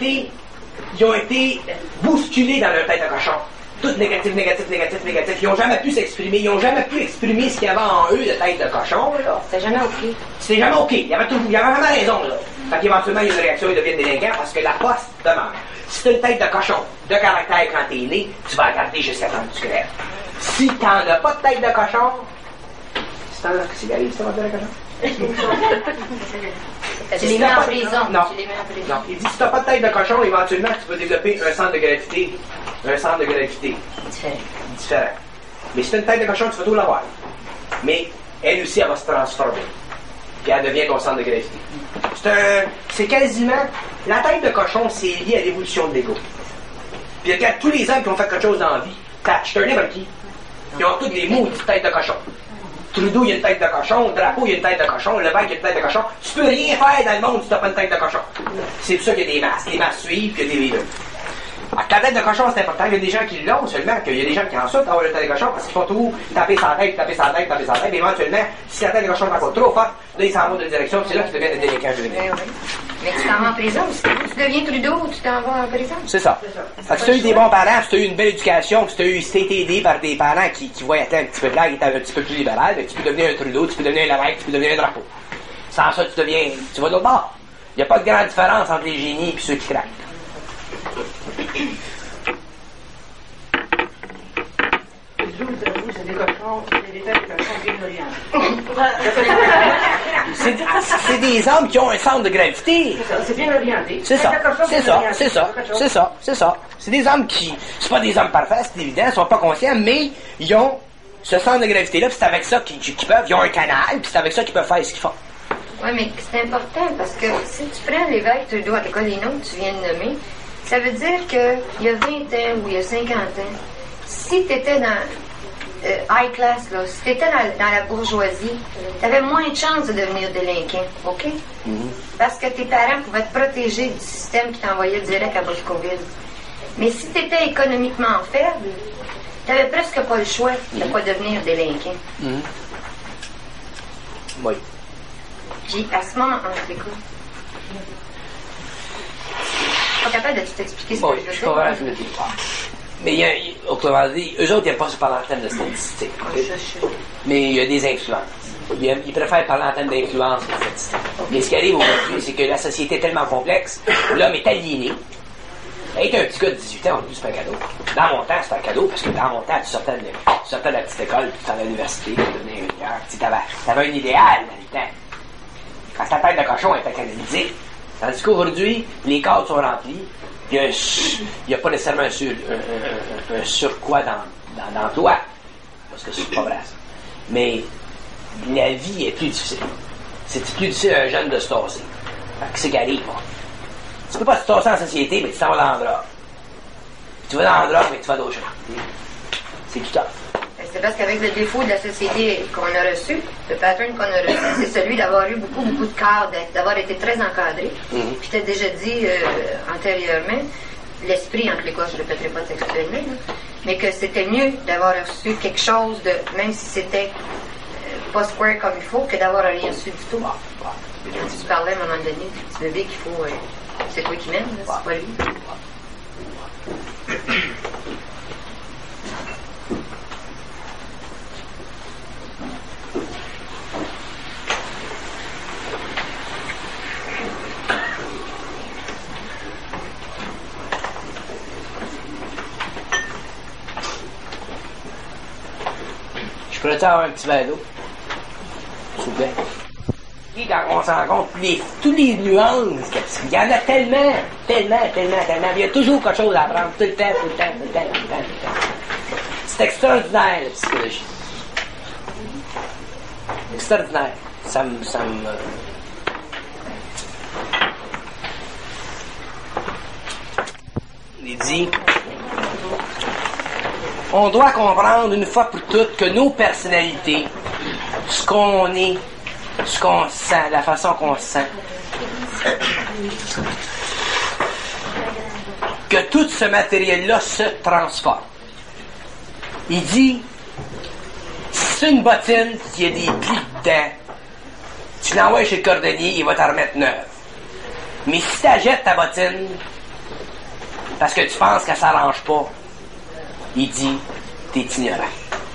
été bousculés dans leur tête de cochon. Tout négatif. Ils n'ont jamais pu s'exprimer. Ils n'ont jamais pu exprimer ce qu'il y avait en eux de tête de cochon. Là. C'était jamais OK. C'était jamais OK. Il y avait jamais raison. Là. Fait qu'éventuellement, il y a une réaction, ils deviennent délinquants parce que la poste demande. Si tu as une tête de cochon de caractère quand t'es né, tu vas regarder jusqu'à temps que tu crèves. Si t'en as pas de tête de cochon, qu'est-ce qui arrive si t'as pas de tête de cochon? Tu les mets en prison. Non. Tu les mets en prison. Non. Il dit si t'as pas de tête de cochon, éventuellement, tu peux développer un centre de gravité. Un centre de gravité. Différent. Mais si t'as une tête de cochon, tu vas tout l'avoir. Mais elle aussi, elle va se transformer. Puis elle devient ton centre de gravité. C'est quasiment... La tête de cochon, c'est lié à l'évolution de l'ego. Puis regarde, tous les hommes qui ont fait quelque chose dans la vie, Thatcher, n'importe qui, ils ont toutes les maudites têtes de cochon. Trudeau, il a une tête de cochon. Drapeau, il a une tête de cochon. Levesque, il a une tête de cochon. Tu peux rien faire dans le monde si tu n'as pas une tête de cochon. C'est pour ça qu'il y a des masses. Les masses suivent, puis il y a des leaders. Alors, la tête de cochon, c'est important. Il y a des gens qui l'ont seulement, qu'il y a des gens qui en sortent d'avoir une tête de cochon parce qu'ils font tout taper sa tête. Et éventuellement, si la tête de cochon est encore trop forte, là, ils s'en vont de direction, puis c'est là qu'ils deviennent des délinquants juvéniles. Mais tu t'en vas en prison. Si tu deviens Trudeau, tu t'en vas en prison. C'est ça. Fait que si tu as eu des bons parents, si tu as eu une belle éducation, si tu as été aidé par des parents qui voyaient un petit peu de là, qui étaient un petit peu plus libéral, tu peux devenir un Trudeau, tu peux devenir un Levesque, tu peux devenir un Drapeau. Sans ça, tu vas de l'autre bord. Il n'y a pas de grande différence entre les génies et ceux qui craquent. C'est des cochons, c'est des têtes de cochons bien orientés. C'est des hommes qui ont un centre de gravité. C'est bien orienté. C'est ça. C'est des hommes qui... C'est pas des hommes parfaits, c'est évident, ils sont pas conscients, mais ils ont ce centre de gravité-là, puis c'est avec ça qu'ils peuvent, ils ont un canal, puis c'est avec ça qu'ils peuvent faire ce qu'ils font. Oui, mais c'est important parce que si tu prends l'évêque Trudeau à l'école des nôtres, tu viens de nommer, ça veut dire qu'il y a 20 ans ou il y a 50 ans, si tu étais dans high class, là, si tu étais dans la bourgeoisie, tu avais moins de chances de devenir délinquant, OK? Parce que tes parents pouvaient te protéger du système qui t'envoyait direct à bas du COVID. Mais si tu étais économiquement faible, tu n'avais presque pas le choix de ne pas devenir délinquant. Oui. Puis à ce moment, je t'écoute. Je suis pas capable de tout expliquer ce Bon, que je veux je dire. comprends ce que tu dis. Mais il y a, autrement dit, eux autres, ils n'aiment pas se parler en termes de statistique. Mais il y a des influences. Ils préfèrent parler en termes d'influence que de statistique. Mais ce qui arrive aujourd'hui, c'est que la société est tellement complexe, l'homme est aliéné. Être un petit gars de 18 ans, en plus, c'est pas un cadeau. Dans mon temps, c'était un cadeau, parce que dans mon temps, tu sortais de la petite école, puis tu allais à l'université, tu devenais ingénieur. Tu avais un idéal dans le temps. Quand ta tête de cochon était canalisée. Tandis qu'aujourd'hui, les cadres sont remplis. Il n'y a pas nécessairement un surcroît d'emploi. Parce que c'est pas vrai, ça. Mais la vie est plus difficile. C'est plus difficile à un jeune de se tasser. C'est qui arrive, moi. Tu peux pas te tasser en société, mais tu t'en vas dans le drap. Tu vas dans le drap, mais tu vas d'autres choses. C'est tout ça. C'est parce qu'avec le défaut de la société qu'on a reçu, le pattern qu'on a reçu, c'est celui d'avoir eu beaucoup de cadres, d'avoir été très encadré. Je t'ai déjà dit antérieurement, l'esprit, en tous les cas, je ne répéterai pas textuellement, mais que c'était mieux d'avoir reçu quelque chose de, même si c'était pas square comme il faut, que d'avoir rien reçu du tout. Tu parlais à un moment donné, tu me dis qu'il faut... c'est toi qui mène, c'est pas lui. Je pourrais avoir un petit verre d'eau? S'il vous plaît. Et quand on se rend compte, toutes les nuances, il y en a tellement. Il y a toujours quelque chose à apprendre, tout le temps. C'est extraordinaire, la psychologie. Extraordinaire. Ça me... Il dit... On doit comprendre une fois pour toutes que nos personnalités, ce qu'on est, ce qu'on sent, la façon qu'on se sent, que tout ce matériel-là se transforme. Il dit, si c'est une bottine, s'il y a des plis dedans, tu l'envoies chez le cordonnier, il va t'en remettre neuve. Mais si tu achètes ta bottine, parce que tu penses qu'elle s'arrange pas, il dit, t'es ignorant.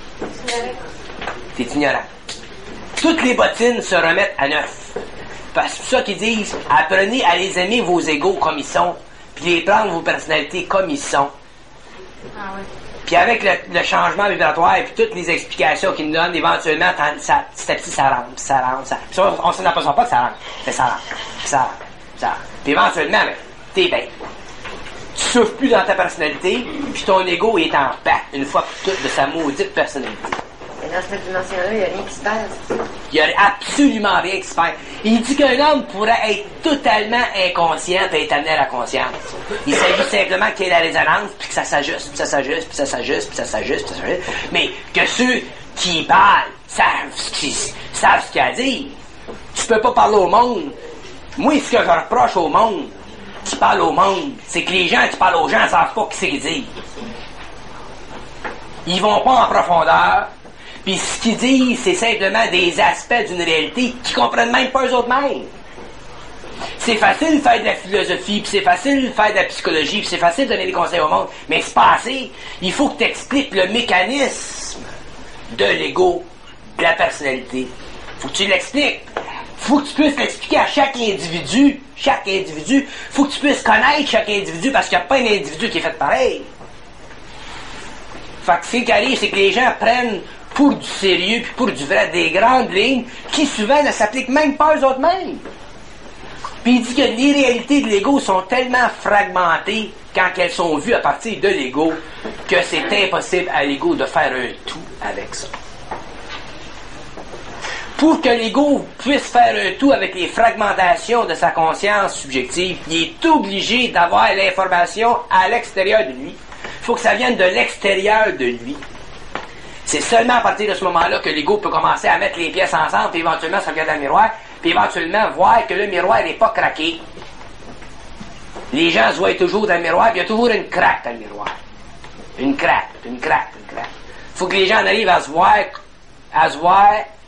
T'es ignorant. Toutes les bottines se remettent à neuf. Parce que c'est ça qu'ils disent, apprenez à les aimer vos égaux comme ils sont, puis les prendre vos personnalités comme ils sont. Ah ouais. Puis avec le changement vibratoire et puis toutes les explications qu'ils nous donnent, éventuellement, petit à petit, ça rentre. Puis on s'en aperçoit pas que ça rentre. Mais ça rentre. Puis éventuellement, ben, t'es bien. Tu souffres plus dans ta personnalité, puis ton ego est en paix une fois pour toutes de sa maudite personnalité. Et dans cette dimension-là, il n'y a rien qui se perd. Il n'y a absolument rien qui se perd. Il dit qu'un homme pourrait être totalement inconscient et être amené à la conscience. Il s'agit simplement qu'il y ait la résonance, puis que ça s'ajuste, puis ça s'ajuste, puis ça s'ajuste, puis ça s'ajuste, puis ça s'ajuste. Mais que ceux qui parlent savent ce qu'il y a à dire. Tu peux pas parler au monde. Moi, ce que je reproche au monde, qui parle au monde, c'est que les gens qui parlent aux gens ne savent pas ce qu'ils disent. Ils vont pas en profondeur, puis ce qu'ils disent, c'est simplement des aspects d'une réalité qu'ils comprennent même pas eux autres mêmes. C'est facile de faire de la philosophie, puis c'est facile de faire de la psychologie, puis c'est facile de donner des conseils au monde, mais c'est pas assez. Il faut que tu expliques le mécanisme de l'ego, de la personnalité. Faut que tu l'expliques. Faut que tu puisses l'expliquer à chaque individu. Faut que tu puisses connaître chaque individu parce qu'il n'y a pas un individu qui est fait pareil. Fait que ce qui arrive, c'est que les gens prennent pour du sérieux puis pour du vrai des grandes lignes qui souvent ne s'appliquent même pas eux autres mêmes. Puis il dit que les réalités de l'ego sont tellement fragmentées quand elles sont vues à partir de l'ego que c'est impossible à l'ego de faire un tout avec ça. Pour que l'ego puisse faire un tout avec les fragmentations de sa conscience subjective, il est obligé d'avoir l'information à l'extérieur de lui. Il faut que ça vienne de l'extérieur de lui. C'est seulement à partir de ce moment-là que l'ego peut commencer à mettre les pièces ensemble, puis éventuellement ça regarde dans le miroir, puis éventuellement voir que le miroir n'est pas craqué. Les gens se voient toujours dans le miroir, puis il y a toujours une craque dans le miroir. Une craque. Il faut que les gens arrivent à se voir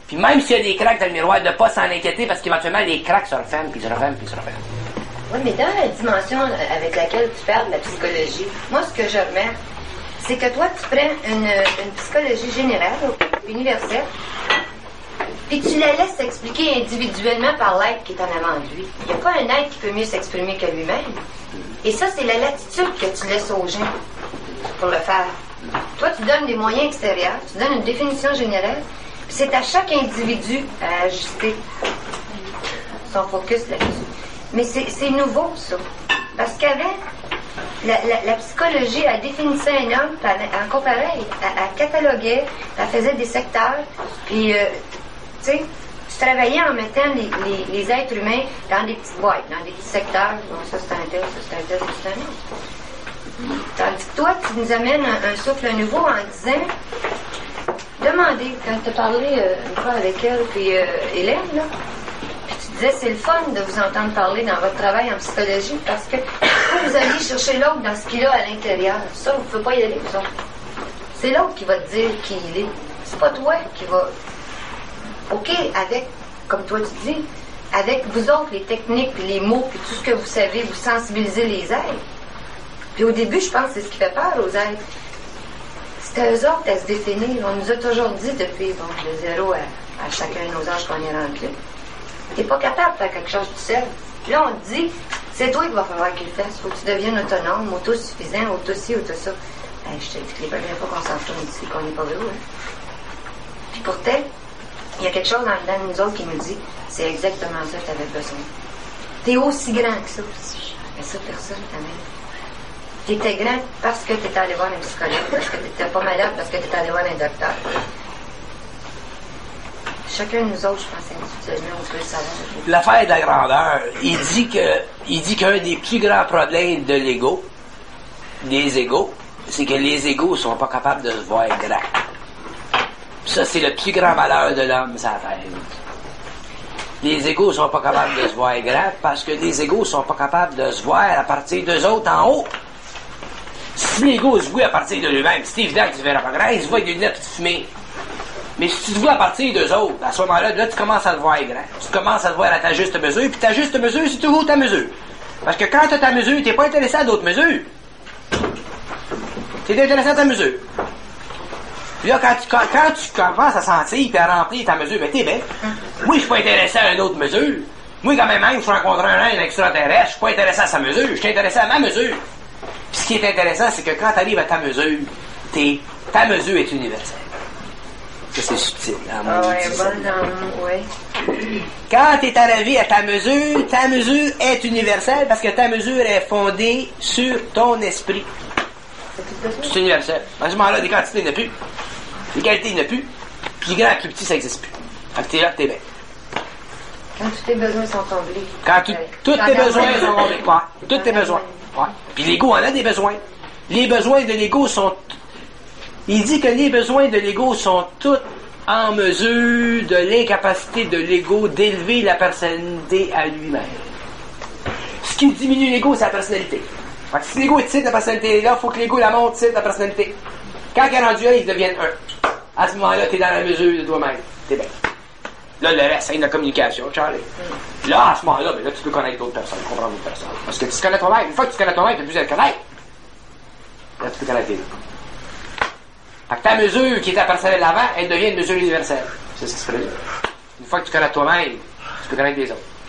Puis même s'il y a des craques dans le miroir, de ne pas s'en inquiéter parce qu'éventuellement les craques se referment, puis se referment, puis se referment. Oui, mais dans la dimension avec laquelle tu parles de la psychologie, moi, ce que je remarque, c'est que toi, tu prends une psychologie générale, universelle, puis tu la laisses s'expliquer individuellement par l'être qui est en avant de lui. Il n'y a pas un être qui peut mieux s'exprimer que lui-même. Et ça, c'est la latitude que tu laisses aux gens pour le faire. Toi, tu donnes des moyens extérieurs, tu donnes une définition générale, puis c'est à chaque individu à ajuster son focus là-dessus. Mais c'est nouveau, ça. Parce qu'avant, la psychologie, elle définissait un homme, en comparait, elle cataloguait, elle faisait des secteurs, puis, tu sais, tu travaillais en mettant les êtres humains dans des petites boîtes, dans des petits secteurs. Bon, ça c'est un tel, ça c'est un tel, ça c'est un autre. Tandis que toi, tu nous amènes un souffle nouveau en disant, demandez, quand tu as parlé une fois avec elle, puis Hélène, là, tu disais, c'est le fun de vous entendre parler dans votre travail en psychologie parce que vous allez chercher l'autre dans ce qu'il a à l'intérieur. Ça, vous ne pouvez pas y aller, vous autres. C'est l'autre qui va te dire qui il est. C'est pas toi qui va... OK, avec, comme toi tu dis, avec vous autres, les techniques, puis les mots, puis tout ce que vous savez, vous sensibilisez les êtres. Puis au début, je pense que c'est ce qui fait peur aux êtres. C'était eux autres à se définir. On nous a toujours dit depuis, de 0 à chacun de nos âges qu'on est rentré. T'es pas capable de faire quelque chose tout seul. Puis là, on te dit, c'est toi qui va falloir qu'il le fasse. Faut que tu deviennes autonome, autosuffisant, auto-ci, auto-ça. Je te dis que les premières fois qu'on s'en tourne ici, qu'on n'est pas heureux. Puis pourtant, il y a quelque chose dans dedans de nous autres qui nous dit, c'est exactement ça que tu avais besoin. T'es aussi grand que ça. Mais ça, personne t'amène. T'étais grand parce que t'étais allé voir un psychologue, parce que t'étais pas malade, parce que t'étais allé voir un docteur. Chacun de nous autres, je pense, individuellement, on peut le savoir. L'affaire de la grandeur, il dit qu'un des plus grands problèmes de l'ego, des égos, c'est que les égos sont pas capables de se voir grands. Ça, c'est le plus grand malheur de l'homme, ça la terre. Les égos sont pas capables de se voir grands parce que les égos sont pas capables de se voir à partir d'eux autres en haut. Si l'ego se voit à partir de lui-même, c'est évident que tu verras pas grand, il se voit avec des lunettes de fumée. Mais si tu te vois à partir d'eux autres, à ce moment-là, là, tu commences à te voir grand. Tu commences à te voir à ta juste mesure, puis ta juste mesure, c'est toujours ta mesure. Parce que quand tu as ta mesure, tu n'es pas intéressé à d'autres mesures. Tu es intéressé à ta mesure. Puis là, quand tu commences à sentir et à remplir ta mesure, ben t'es bien. Oui, je suis pas intéressé à une autre mesure. Moi, quand même, je rencontre un extraterrestre, je suis pas intéressé à sa mesure, je suis intéressé à ma mesure. Puis ce qui est intéressant, c'est que quand tu arrives à ta mesure, ta mesure est universelle. Ça, c'est subtil. Quand tu es arrivé à ta mesure est universelle parce que ta mesure est fondée sur ton esprit. C'est universel. À ce moment-là, des quantités, il n'y en a plus. Des qualités, il n'y en a plus. Plus grand, plus petit, ça n'existe plus. Fait que t'es là, t'es bien. Quand tous tes besoins sont comblés. Quand tous tes besoins sont comblés. Ouais. Tous tes besoins. Ouais. Puis l'ego en a des besoins. Les besoins de l'ego sont... Il dit que les besoins de l'ego sont tous en mesure de l'incapacité de l'ego d'élever la personnalité à lui-même. Ce qui diminue l'ego, c'est la personnalité. Fait que si l'ego est titre, la personnalité est là, il faut que l'ego la monte titre, la personnalité. Quand il est rendu un, il devient un. À ce moment-là, tu es dans la mesure de toi-même. T'es bien. Là, le reste, c'est une communication, Charlie. Là, à ce moment-là, ben là, tu peux connaître d'autres personnes, comprendre d'autres personnes. Parce que tu te connais toi-même. Une fois que tu connais toi-même, tu n'as plus à le connaître. Là, tu peux connaître les deux. Fait que ta mesure qui était personnelle avant, elle devient une mesure universelle. C'est ce qui se produit. Une fois que tu connais toi-même, tu peux connaître les autres.